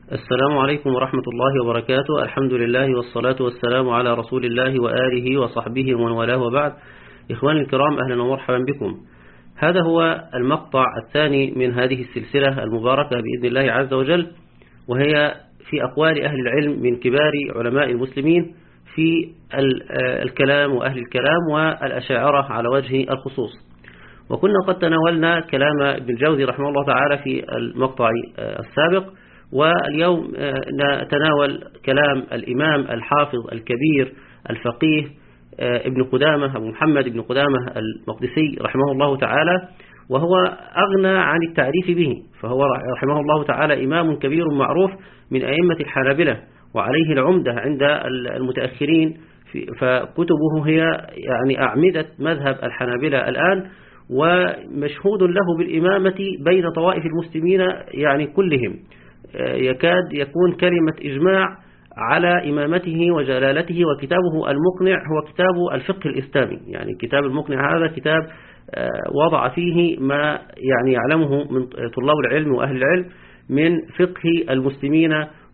السلام عليكم ورحمة الله وبركاته. الحمد لله والصلاة والسلام على رسول الله وآله وصحبه ومن والاه وبعد. إخواني الكرام، أهلا ومرحبا بكم. هذا هو المقطع الثاني من هذه السلسلة المباركة بإذن الله عز وجل، وهي في أقوال أهل العلم من كبار علماء المسلمين في الكلام وأهل الكلام والأشاعرة على وجه الخصوص. وكنا قد تناولنا كلام ابن الجوزي رحمه الله تعالى في المقطع السابق، واليوم نتناول كلام الإمام الحافظ الكبير الفقيه ابن قدامة أبو محمد ابن قدامة المقدسي رحمه الله تعالى، وهو أغنى عن التعريف به، فهو رحمه الله تعالى إمام كبير معروف من أئمة الحنابلة، وعليه العمدة عند المتأخرين، فكتبه هي يعني أعمدة مذهب الحنابلة الآن، ومشهود له بالإمامة بين طوائف المسلمين يعني كلهم. يكاد يكون كلمة إجماع على إمامته وجلالته. وكتابه المقنع هو كتاب الفقه الإسلامي، يعني كتاب المقنع هذا كتاب وضع فيه ما يعني يعلمه من طلاب العلم وأهل العلم من فقه المسلمين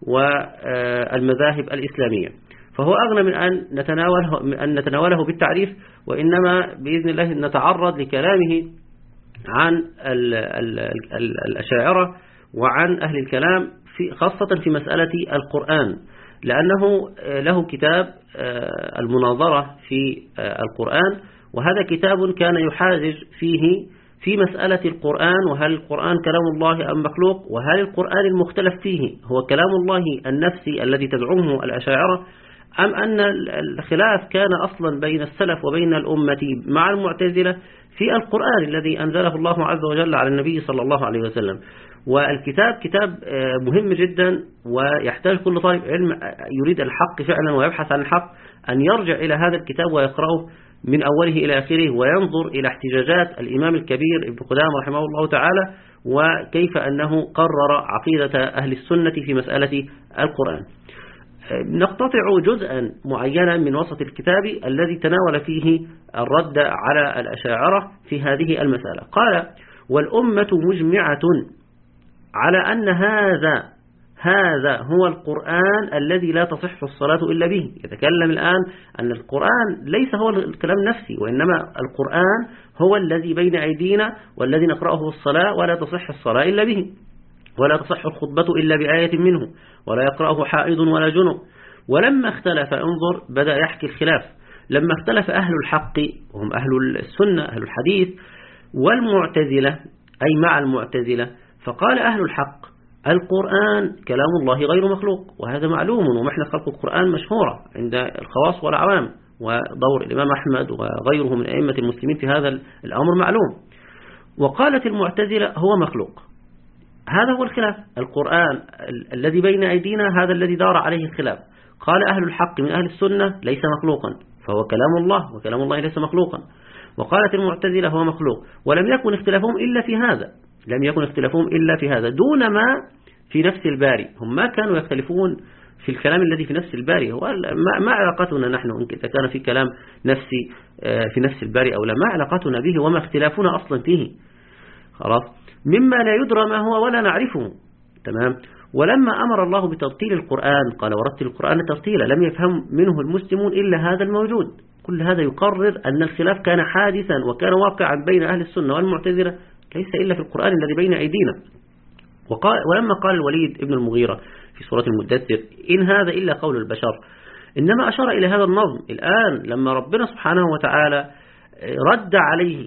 والمذاهب الإسلامية، فهو أغنى من أن نتناوله بالتعريف، وإنما بإذن الله نتعرض لكلامه عن الأشاعرة وعن أهل الكلام خاصة في مسألة القرآن، لأنه له كتاب المناظرة في القرآن، وهذا كتاب كان يحاجج فيه في مسألة القرآن، وهل القرآن كلام الله أم مخلوق، وهل القرآن المختلف فيه هو كلام الله النفسي الذي تدعوه الأشاعرة، أم أن الخلاف كان أصلا بين السلف وبين الأمة مع المعتزلة في القرآن الذي أنزله الله عز وجل على النبي صلى الله عليه وسلم. والكتاب كتاب مهم جدا، ويحتاج كل طالب علم يريد الحق فعلا ويبحث عن الحق أن يرجع إلى هذا الكتاب ويقرأه من أوله إلى آخره، وينظر إلى احتجاجات الإمام الكبير ابن قدامة رحمه الله تعالى، وكيف أنه قرر عقيدة أهل السنة في مسألة القرآن. نقتطع جزءا معينا من وسط الكتاب الذي تناول فيه الرد على الأشاعرة في هذه المسألة. قال: والأمة مجمعة على أن هذا هو القرآن الذي لا تصح الصلاة إلا به. يتكلم الآن أن القرآن ليس هو الكلام النفسي، وإنما القرآن هو الذي بين أيدينا والذي نقرأه في الصلاة، ولا تصح الصلاة إلا به، ولا تصح الخطبة إلا بآية منه، ولا يقرأه حائض ولا جنب. ولما اختلف، انظر بدأ يحكي الخلاف، لما اختلف أهل الحق وهم أهل السنة أهل الحديث والمعتزلة أي مع المعتزلة، فقال أهل الحق: القرآن كلام الله غير مخلوق، وهذا معلوم، ومحنة خلق القرآن مشهورة عند الخواص والعوام، ودور الإمام أحمد وغيره من أئمة المسلمين في هذا الأمر معلوم. وقالت المعتزلة: هو مخلوق. هذا هو الخلاف، القرآن الذي بين أيدينا هذا الذي دار عليه الخلاف. قال أهل الحق من أهل السنة: ليس مخلوقا، فهو كلام الله، وكلام الله ليس مخلوقا. وقالت المعتزلة: هو مخلوق. ولم يكن اختلافهم إلا في هذا، لم يكن اختلافهم إلا في هذا دون ما في نفس الباري. هم ما كانوا يختلفون في الكلام الذي في نفس الباري، هو ما علاقتنا نحن إذا كان في كلام نفسي في نفس الباري أو لا، ما علاقتنا به وما اختلافنا أصلا فيه، خلاص، مما لا يدرى ما هو ولا نعرفه. تمام. ولما أمر الله بترتيل القرآن قال: ورتل القرآن ترتيلا، لم يفهم منه المسلمون إلا هذا الموجود. كل هذا يقرر أن الخلاف كان حادثا وكان واقعا بين أهل السنة والمعتزلة، ليس إلا في القرآن الذي بين أيدينا. ولما قال الوليد ابن المغيرة في سورة المدثر: إن هذا إلا قول البشر، إنما أشار إلى هذا النظم. الآن لما ربنا سبحانه وتعالى رد عليه،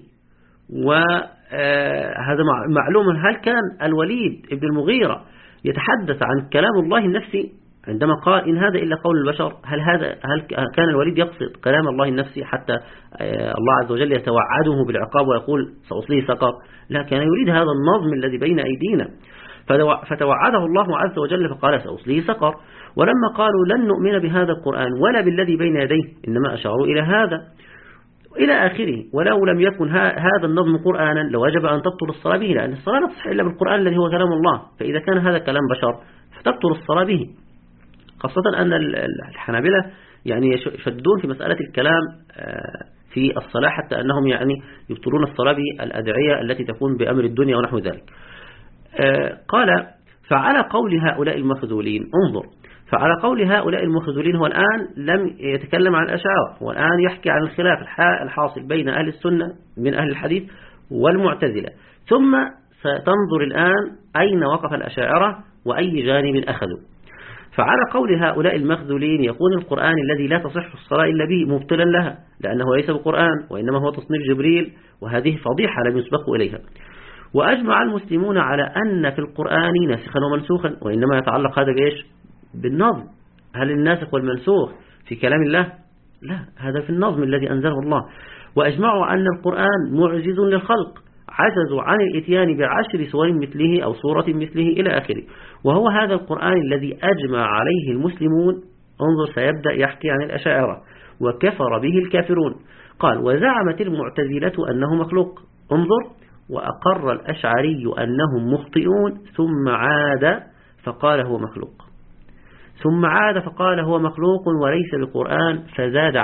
وهذا معلوم، هل كان الوليد ابن المغيرة يتحدث عن كلام الله النفسي عندما قال إن هذا إلا قول البشر؟ هل كان الوليد يقصد كلام الله النفسي حتى الله عز وجل يتوعده بالعقاب ويقول سأصليه سقر؟ لا، كان يريد هذا النظم الذي بين أيدينا، فتوعده الله عز وجل فقال سأصليه سقر. ولما قالوا لن نؤمن بهذا القرآن ولا بالذي بين يديه، إنما أشاروا إلى هذا إلى آخره. ولو لم يكن هذا النظم قرآنا لوجب أن تبطل الصلاة به، لأن الصلاة لا تصح إلا بالقرآن الذي هو كلام الله، فإذا كان هذا كلام بشر فتبطل الصلاة به. خاصة أن الحنابلة يعني يشدون في مسألة الكلام في الصلاة، حتى أنهم يعني يبطلون الصلاة بالأدعية التي تكون بأمر الدنيا ونحو ذلك. قال: فعلى قول هؤلاء المخذولين انظر، فعلى قول هؤلاء المخذولين هو الآن لم يتكلم عن الأشاعرة، هو الآن يحكي عن الخلاف الحاصل بين أهل السنة من أهل الحديث والمعتزلة، ثم ستنظر الآن أين وقف الأشاعرة وأي جانب أخذوا. فعلى قول هؤلاء المخذولين يكون القرآن الذي لا تصح الصلاة إلا به مبطلا لها، لأنه ليس بقرآن وإنما هو تصنيف جبريل، وهذه فضيحة لم يسبقوا إليها. وأجمع المسلمون على أن في القرآن ناسخا ومنسوخا، وإنما يتعلق هذا بإيش؟ بالنظم. هل الناسخ والمنسوخ في كلام الله؟ لا، هذا في النظم الذي أنزله الله. وأجمعوا أن القرآن معجز للخلق، عجزوا عن الاتيان ب10 سور مثله أو سورة مثله إلى آخره، وهو هذا القرآن الذي أجمع عليه المسلمون. انظر، سيبدأ يحكي عن الأشاعرة. وكفر به الكافرون. قال: وزعمت المعتزلة أنه مخلوق. انظر: وأقر الأشعري أنهم مخطئون، ثم عاد فقال هو مخلوق، ثم عاد فقال هو مخلوق وليس بقرآن، فزاد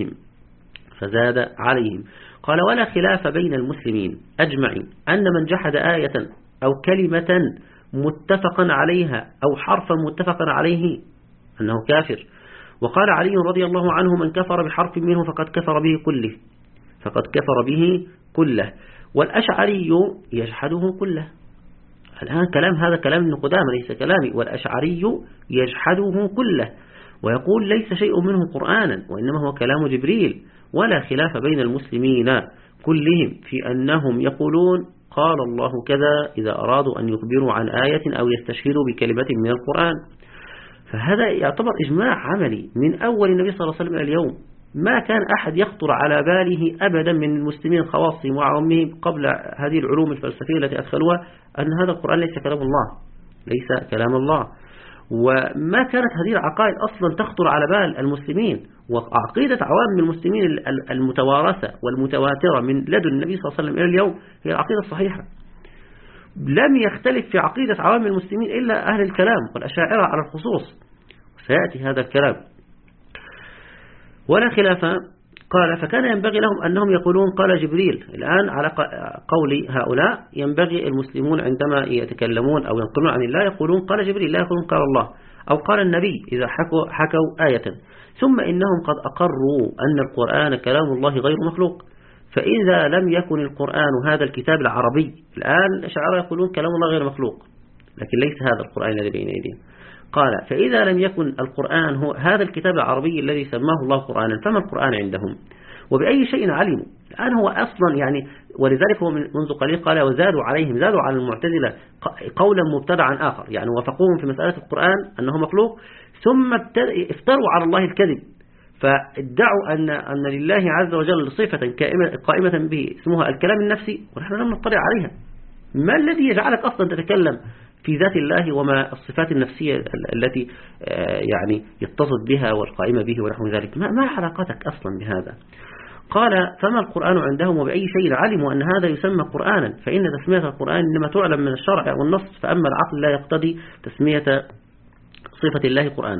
عليهم. قال: ولا خلاف بين المسلمين أجمعين أن من جحد آية أو كلمة متفقا عليها أو حرفا متفقا عليه أنه كافر. وقال علي رضي الله عنه: من كفر بحرف منه فقد كفر به كله. والأشعري يجحده كله. الآن هذا كلام ابن قدامة ليس كلامي. والأشعري يجحده كله ويقول ليس شيء منه قرآنا وإنما هو كلام جبريل. ولا خلاف بين المسلمين كلهم في أنهم يقولون قال الله كذا إذا أرادوا أن يخبروا عن آية أو يستشهدوا بكلمة من القرآن. فهذا يعتبر إجماع عملي من أول النبي صلى الله عليه وسلم إلى اليوم. ما كان أحد يخطر على باله أبدا من المسلمين خواصهم وعوامهم قبل هذه العلوم الفلسفية التي أدخلوها أن هذا القرآن ليس كلام الله، ليس كلام الله. وما كانت هذه العقائد أصلا تخطر على بال المسلمين. وعقيدة عوام المسلمين المتوارثة والمتواترة من لدن النبي صلى الله عليه وسلم إلى اليوم هي العقيدة الصحيحة. لم يختلف في عقيدة عوام المسلمين إلا أهل الكلام والأشاعرة على الخصوص، سيأتي هذا الكلام. ولا خلاف. قال: فكان ينبغي لهم أنهم يقولون قال جبريل. الآن على قول هؤلاء ينبغي المسلمون عندما يتكلمون أو ينقلون عن الله يقولون قال جبريل، لا يقولون قال الله أو قال النبي إذا حكوا آية. ثم إنهم قد أقروا أن القرآن كلام الله غير مخلوق. فإذا لم يكن القرآن هذا الكتاب العربي، الآن الأشاعرة يقولون كلام الله غير مخلوق لكن ليس هذا القرآن الذي بين أيدينا. قال: فإذا لم يكن القرآن هو هذا الكتاب العربي الذي سماه الله قرآنا فما القرآن عندهم وبأي شيء علموا؟ الآن هو أصلا يعني، ولذلك هو منذ قليل قال: وزادوا عليهم، زادوا على المعتزلة قولا مبتدعا آخر، يعني وافقوهم في مسألة القرآن أنه مخلوق، ثم افتروا على الله الكذب، فادعوا أن لله عز وجل صفة قائمة به اسمها الكلام النفسي ونحن لم نطلع عليها. ما الذي يجعلك أصلا تتكلم في ذات الله وما الصفات النفسية التي يعني يتصل بها والقائمة به ونحو ذلك؟ ما علاقتك أصلا بهذا؟ قال: فما القرآن عندهم وبأي شيء علموا أن هذا يسمى قرآنا، فإن تسمية القرآن إنما تعلم من الشرع والنص، فأما العقل لا يقتضي تسمية صفة الله قرآن.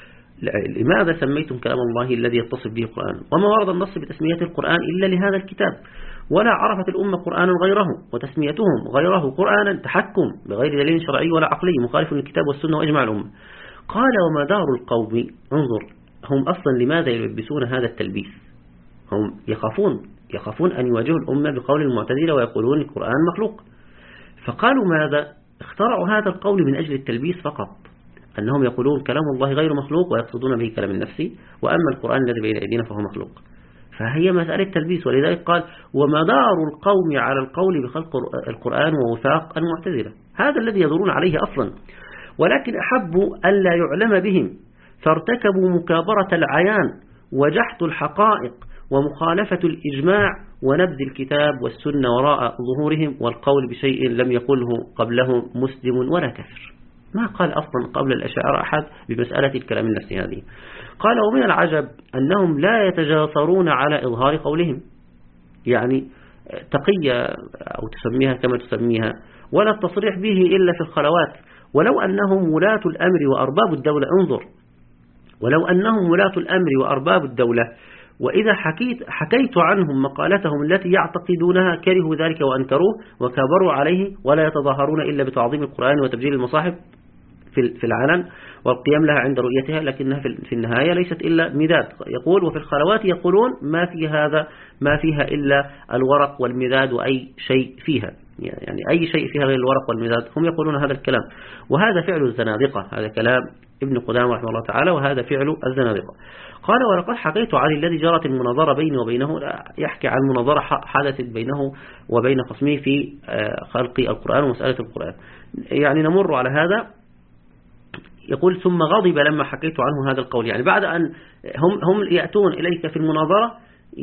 لماذا سميتم كلام الله الذي يتصف به القرآن؟ وما ورد النص بتسمية القرآن إلا لهذا الكتاب، ولا عرفت الأمة قرآنا غيره، وتسميتهم غيره قرآنا تحكم بغير دليل شرعي ولا عقلي مخالف للكتاب والسنة وإجماع الأمة. قال: وما دار القوم. انظر، هم أصلا لماذا يلبسون هذا التلبيس؟ هم يخافون أن يواجهوا الأمة بقول المعتزلة ويقولون القرآن مخلوق. فقالوا ماذا؟ اخترعوا هذا القول من أجل التلبيس فقط، أنهم يقولون كلام الله غير مخلوق ويقصدون به كلام النفسي، وأما القرآن الذي بين أيدينا فهو مخلوق. فهي مسألة تلبيس. ولذلك قال: ومدار القوم على القول بخلق القرآن ووفاق المعتزلة، هذا الذي يدورون عليه أصلا. ولكن أحبوا ألا يعلم بهم، فارتكبوا مكابرة العيان وجحد الحقائق ومخالفة الإجماع ونبذ الكتاب والسنة وراء ظهورهم والقول بشيء لم يقله قبله مسلم ولا كافر. ما قال أصلا قبل الأشاعرة أحد بمسألة الكلام النفسي هذه. قال: ومن العجب أنهم لا يتجاسرون على إظهار قولهم، يعني تقية أو تسميها كما تسميها، ولا التصريح به إلا في الخلوات، ولو أنهم ولاة الأمر وأرباب الدولة. انظر، ولو أنهم ولاة الأمر وأرباب الدولة وإذا حكيت عنهم مقالتهم التي يعتقدونها كرهوا ذلك وأنكروه وكبروا عليه، ولا يتظاهرون إلا بتعظيم القرآن وتبجيل المصاحف في العلن والقيام لها عند رؤيتها، لكنها في النهاية ليست إلا مداد. يقول وفي الخلوات يقولون ما فيها إلا الورق والمداد وأي شيء فيها، يعني أي شيء فيها غير الورق والمداد، هم يقولون هذا الكلام، وهذا فعل الزنادقة. هذا كلام ابن قدامة رحمه الله تعالى، وهذا فعل الزنادقة. قال ولقد حكيت عن الذي جرت المناظرة بيني وبينه، يحكي عن مناظرة حدثت بينه وبين خصمه في خلق القرآن ومسألة القرآن. يعني نمر على هذا. يقول ثم غضب لما حكيت عنه هذا القول، يعني بعد أن هم يأتون إليك في المناظرة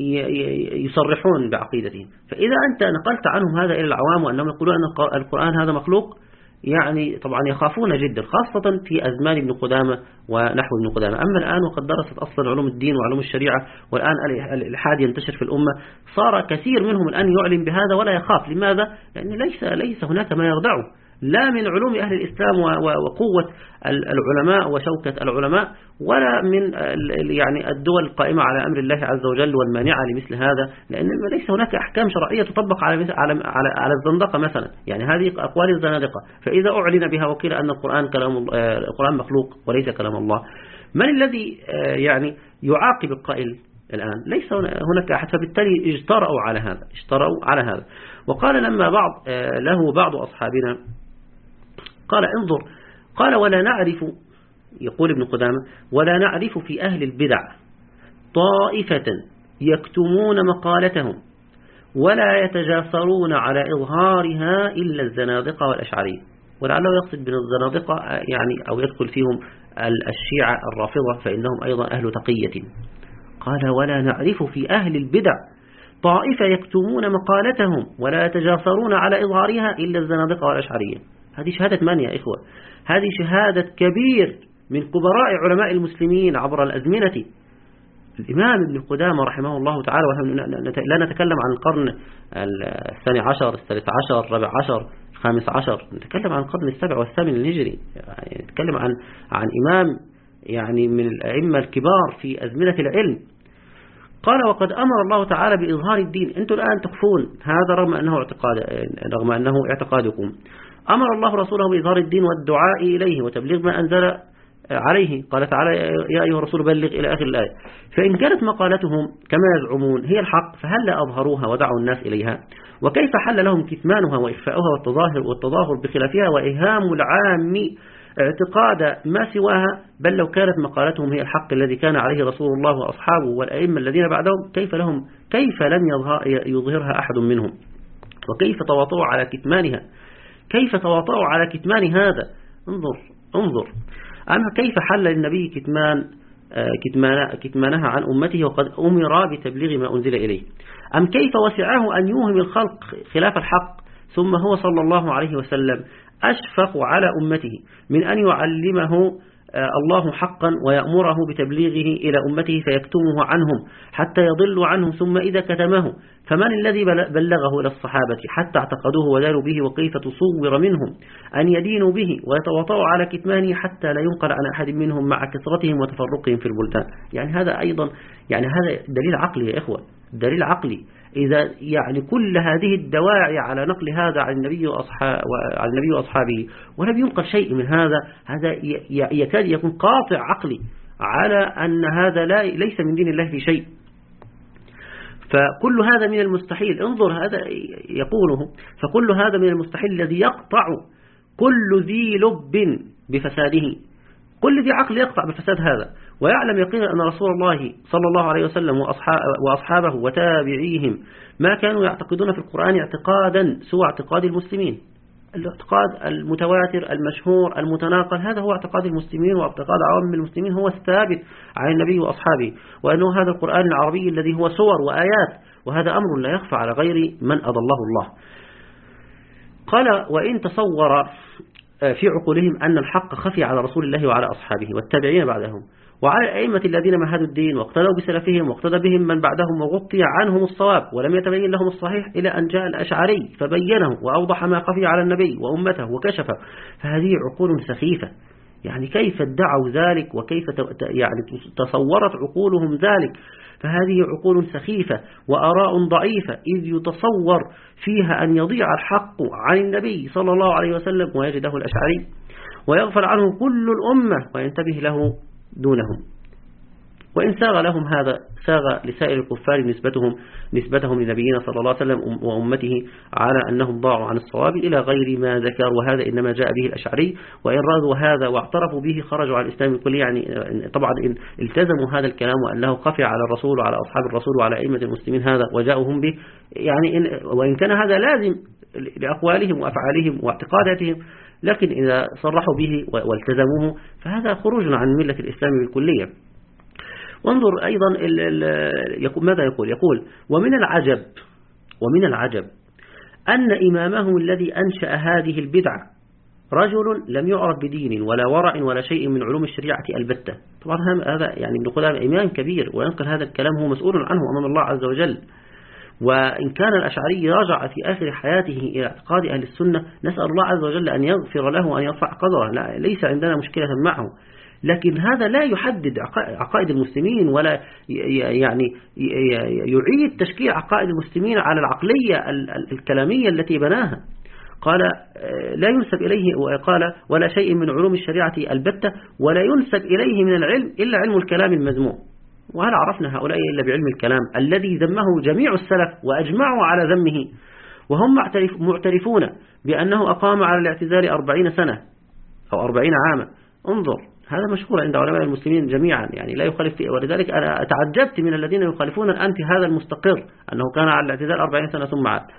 يصرحون بعقيدتهم، فإذا أنت نقلت عنهم هذا إلى العوام وأنهم يقولون أن القرآن هذا مخلوق، يعني طبعا يخافون جدا، خاصة في أزمان ابن قدامة ونحو ابن قدامة. أما الآن وقد درست أصلا علوم الدين وعلوم الشريعة، والآن الإلحاد ينتشر في الأمة، صار كثير منهم الآن يعلن بهذا ولا يخاف. لماذا؟ لأن ليس هناك ما يردعه، لا من علوم أهل الإسلام وقوة العلماء وشوكة العلماء، ولا من يعني الدول القائمة على أمر الله عز وجل والمانعة لمثل هذا، لأن ليس هناك أحكام شرعية تطبق على الزندقة مثلا. يعني هذه أقوال الزنادقة، فإذا أعلن بها وقيل أن القرآن مخلوق وليس كلام الله، من الذي يعني يعاقب القائل الآن؟ ليس هناك أحد، فبالتالي اجترأوا على هذا. وقال لما له بعض أصحابنا قال انظر، قال ولا نعرف، يقول ابن قدامة ولا نعرف في أهل البدع طائفة يكتمون مقالتهم ولا يتجاسرون على إظهارها إلا الزنادقة والأشعرية. ولعله يقصد بين الزنادقة يعني أو يدخل فيهم الشيعة الرافضة، فإنهم أيضا أهل تقية. قال ولا نعرف في أهل البدع طائفة يكتمون مقالتهم ولا يتجاسرون على إظهارها إلا الزنادقة والأشعرية. هذه شهادة من يا إخوة؟ هذه شهادة كبير من كبراء علماء المسلمين عبر الأزمنة، الإمام ابن قدامة رحمه الله تعالى. لا نتكلم عن القرن 12 13 14 15، نتكلم عن القرن 7 و8 الهجري، يعني نتكلم عن إمام يعني من الأئمة الكبار في أزمنة العلم. قال وقد أمر الله تعالى بإظهار الدين، أنتم الآن تخفون هذا رغم أنه اعتقادكم. أمر الله رسوله بإظهار الدين والدعاء إليه وتبليغ ما أنزل عليه. قال تعالى يا أيها الرسول بلغ إلى آخر الآية. فإن كانت مقالتهم كما يزعمون هي الحق، فهل لا أظهروها ودعوا الناس إليها؟ وكيف حل لهم كتمانها وإخفاؤها والتظاهر بخلافها وإيهام العام اعتقاد ما سواها؟ بل لو كانت مقالتهم هي الحق الذي كان عليه رسول الله وأصحابه والأئمة الذين بعدهم، كيف لم يظهرها أحد منهم؟ وكيف تواطؤوا على كتمان هذا؟ انظر أما كيف حل للنبي كتمانها عن أمته وقد أمر بتبليغ ما أنزل إليه؟ أم كيف وسعه أن يوهم الخلق خلاف الحق، ثم هو صلى الله عليه وسلم أشفق على أمته من أن يعلمه الله حقا ويأمره بتبليغه إلى أمته فيكتمه عنهم حتى يضلوا عنه، ثم إذا كتمه فمن الذي بلغه إلى الصحابة حتى اعتقدوه وداروا به؟ وكيف تصور منهم أن يدينوا به ويتواطؤوا على كتمانه حتى لا ينقل عن أحد منهم مع كثرتهم وتفرقهم في البلدان؟ يعني هذا أيضا هذا دليل عقلي يا إخوة، دليل عقلي. إذا يعني كل هذه الدواعي على نقل هذا عن النبي وأصحابه ولم ينقل شيء من هذا يكاد يكون قاطع عقلي على أن هذا ليس من دين الله في شيء. فكل هذا من المستحيل، انظر هذا يقوله، فكل هذا من المستحيل الذي يقطع كل ذي لب بفساده، كل ذي عقل يقطع بفساد هذا، ويعلم يقينا أن رسول الله صلى الله عليه وسلم وأصحابه وتابعيهم ما كانوا يعتقدون في القرآن اعتقادا سوى اعتقاد المسلمين. الاعتقاد المتواتر المشهور المتناقل هذا هو اعتقاد المسلمين، واعتقاد عوام المسلمين هو الثابت عن النبي وأصحابه، وأنه هذا القرآن العربي الذي هو صور وآيات، وهذا أمر لا يخفى على غير من أضله الله. قال وإن تصور في عقولهم أن الحق خفي على رسول الله وعلى أصحابه والتابعين بعدهم وعلى الأئمة الذين مهدوا الدين واقتدوا بسلفهم واقتدى بهم من بعدهم وغطي عنهم الصواب ولم يتبين لهم الصحيح، إلى أن جاء الأشعري فبينه وأوضح ما خفي على النبي وأمته وكشفه، فهذه عقول سخيفة. يعني كيف ادعوا ذلك وكيف يعني تصورت عقولهم ذلك؟ فهذه عقول سخيفة وآراء ضعيفة، إذ يتصور فيها أن يضيع الحق عن النبي صلى الله عليه وسلم ويجده الأشعري ويغفل عنه كل الأمة وينتبه له دونهم. وإن ساغ لهم هذا ساغ لسائر الكفار نسبتهم لنبينا صلى الله عليه وسلم وأمته على أنهم ضاعوا عن الصواب إلى غير ما ذكر، وهذا إنما جاء به الأشعري. وإن رادوا هذا واعترفوا به خرجوا عن الإسلام الكلي. يعني طبعا إن التزموا هذا الكلام وأنه خفي على الرسول وعلى أصحاب الرسول وعلى أئمة المسلمين هذا وجاءهم به، يعني وإن كان هذا لازم لأقوالهم وأفعالهم واعتقاداتهم، لكن إذا صرحوا به والتزموه فهذا خروج عن ملة الإسلام بالكلية. وانظر أيضا ماذا يقول ومن العجب أن إمامهم الذي أنشأ هذه البدعة رجل لم يعرف بدين ولا ورع ولا شيء من علوم الشريعة البتة. طبعا هذا يعني ابن قدامة إمام كبير وينقل هذا الكلام هو مسؤول عنه أمام الله عز وجل. وإن كان الأشعري راجع في آخر حياته إلى اعتقاد أهل السنة، نسأل الله عز وجل أن يغفر له وأن يرفع قدره، لا ليس عندنا مشكلة معه، لكن هذا لا يحدد عقائد المسلمين ولا يعني يعيد تشكيل عقائد المسلمين على العقلية الكلامية التي بناها. قال لا ينسب إليه، وقال ولا شيء من علوم الشريعة البتة ولا ينسب إليه من العلم إلا علم الكلام المذموم. وهل عرفنا هؤلاء إلا بعلم الكلام الذي ذمه جميع السلف وأجمعوا على ذمه، وهم معترفون بأنه أقام على الاعتزال 40 سنة أو 40 عاما. انظر، هذا مشهور عند علماء المسلمين جميعا، يعني لا يخالف فيه. ولذلك أنا تعجبت من الذين يخالفون الآن في هذا المستقر أنه كان على الاعتزال 40 سنة ثم عاد،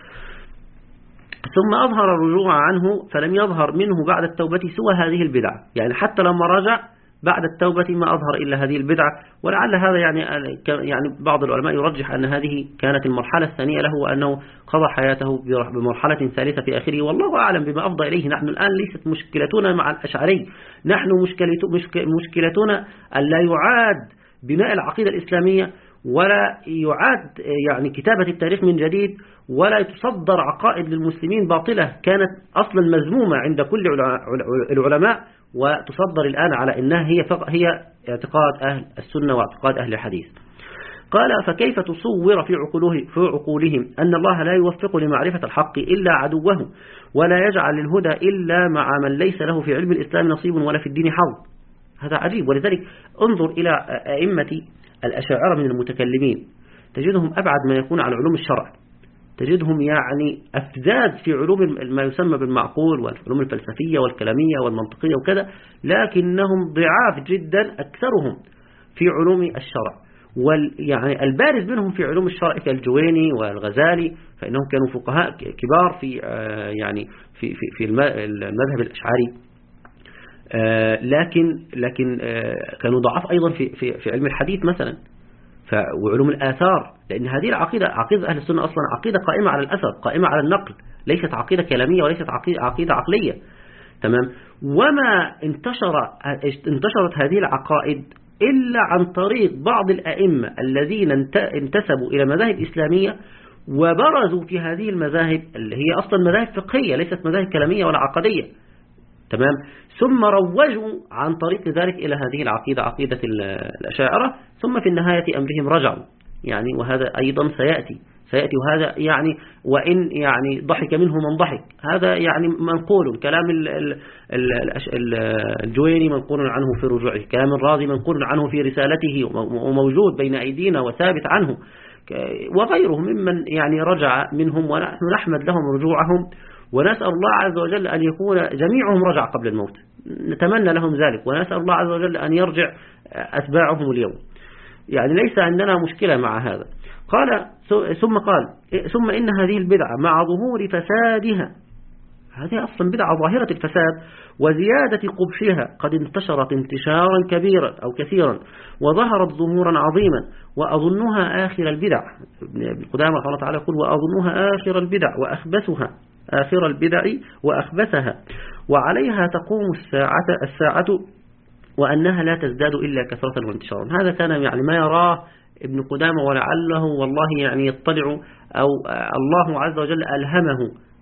ثم أظهر الرجوع عنه، فلم يظهر منه بعد التوبة سوى هذه البدعة. يعني حتى لما رجع بعد التوبة ما أظهر إلا هذه البدعة. ولعل هذا يعني بعض العلماء يرجح أن هذه كانت المرحلة الثانية له، وأنه قضى حياته بمرحلة ثالثة في آخره، والله أعلم بما أفضى إليه. نحن الآن ليست مشكلتنا مع الأشعري، نحن مشكلتنا أن لا يعاد بناء العقيدة الإسلامية ولا يعاد يعني كتابة التاريخ من جديد، ولا تصدر عقائد للمسلمين باطلة كانت أصلا مذمومة عند كل العلماء، وتصدر الآن على أنها هي اعتقاد أهل السنة واعتقاد أهل الحديث. قال فكيف تصور في عقولهم أن الله لا يوفق لمعرفة الحق إلا عدوه، ولا يجعل للهدى إلا مع من ليس له في علم الإسلام نصيب ولا في الدين حظ. هذا عجيب. ولذلك انظر إلى أئمة الأشاعرة من المتكلمين، تجدهم أبعد ما يكون عن علوم الشرع، تجدهم يعني أفزاز في علوم ما يسمى بالمعقول والعلوم الفلسفية والكلامية والمنطقية وكذا، لكنهم ضعاف جدا أكثرهم في علوم الشرع. يعني البارز منهم في علوم الشرع كالجويني والغزالي، فإنهم كانوا فقهاء كبار في يعني في المذهب الأشعري، لكن كانوا ضعاف أيضا في علم الحديث مثلا وعلوم الآثار، لأن هذه عقيدة أهل السنة أصلا عقيدة قائمة على الأثر، قائمة على النقل، ليست عقيدة كلامية وليست عقيدة عقلية. تمام. وما انتشرت هذه العقائد إلا عن طريق بعض الأئمة الذين انتسبوا إلى مذاهب إسلامية وبرزوا في هذه المذاهب اللي هي أصلا مذاهب فقهية ليست مذاهب كلامية ولا عقدية. تمام. ثم روجوا عن طريق ذلك إلى هذه العقيدة، عقيدة الأشاعرة، ثم في النهاية أمرهم رجعوا. يعني وهذا أيضا سيأتي، وهذا يعني وإن يعني ضحك منه من ضحك، هذا يعني منقول. كلام الجويني منقول عنه في رجوعه، كلام الرازي منقول عنه في رسالته وموجود بين أيدينا وثابت عنه، وغيرهم ممن يعني رجع منهم، ونحن نحمد لهم رجوعهم، ونسأل الله عز وجل أن يكون جميعهم رجع قبل الموت، نتمنى لهم ذلك، ونسأل الله عز وجل أن يرجع أتباعهم اليوم. يعني ليس عندنا مشكلة مع هذا. قال ثم إن هذه البدعة مع ظهور فسادها، هذه أصلا بدعة ظاهرة الفساد وزيادة قبحها قد انتشرت انتشارا كبيرا أو كثيرا، وظهرت ظهورا عظيما، وأظنها آخر البدع. ابن قدامة رحمه الله تعالى يقول وأظنها آخر البدع وأخبثها، آخر البدع وأخبثها، وعليها تقوم الساعة وأنها لا تزداد إلا كثرة وانتشارا. هذا كان يعني ما يراه ابن قدامة، ولعله والله يعني يطلع أو الله عز وجل ألهمه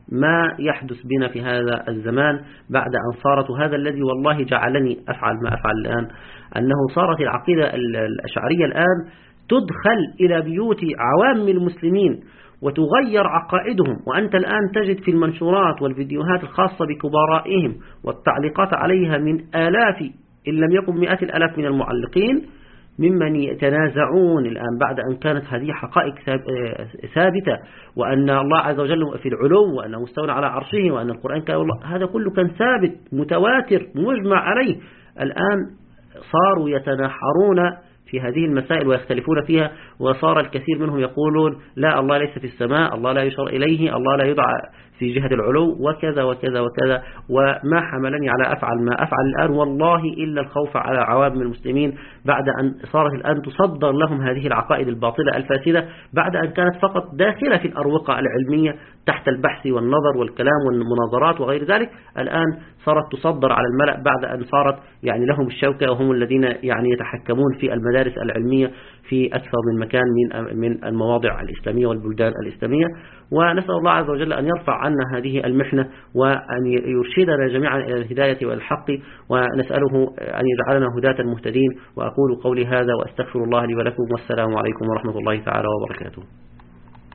ما يحدث بنا في هذا الزمان بعد أن صارت، وهذا الذي والله جعلني أفعل ما أفعل الآن، أنه صارت العقيدة الأشعرية الآن تدخل إلى بيوت عوام المسلمين وتغير عقائدهم. وأنت الآن تجد في المنشورات والفيديوهات الخاصة بكبرائهم والتعليقات عليها من آلاف إن لم يكن مئات الآلاف من المعلقين ممن يتنازعون الآن بعد أن كانت هذه حقائق ثابتة، وأن الله عز وجل في العلو، وأنه مستوى على عرشه، وأن القرآن كان الله، هذا كله كان ثابت متواتر مجمع عليه. الآن صاروا يتناحرون في هذه المسائل ويختلفون فيها، وصار الكثير منهم يقولون لا، الله ليس في السماء، الله لا يشار إليه، الله لا يدعى في جهة العلو، وكذا وكذا وكذا. وما حملني على أفعل ما أفعل الآن والله إلا الخوف على عوام المسلمين بعد أن صارت الآن تصدر لهم هذه العقائد الباطلة الفاسدة، بعد أن كانت فقط داخلة في الأروقة العلمية تحت البحث والنظر والكلام والمناظرات وغير ذلك. الآن صارت تصدر على الملأ بعد أن صارت يعني لهم الشوكة، وهم الذين يعني يتحكمون في المدارس العلمية في أكثر من مكان من المواضع الإسلامية والبلدان الإسلامية. ونسأل الله عز وجل أن يرفع عنا هذه المحنة، وأن يرشدنا جميعا إلى الهداية والحق، ونسأله أن يجعلنا هداة مهتدين. وأقول قولي هذا وأستغفر الله لي ولكم، والسلام عليكم ورحمة الله تعالى وبركاته.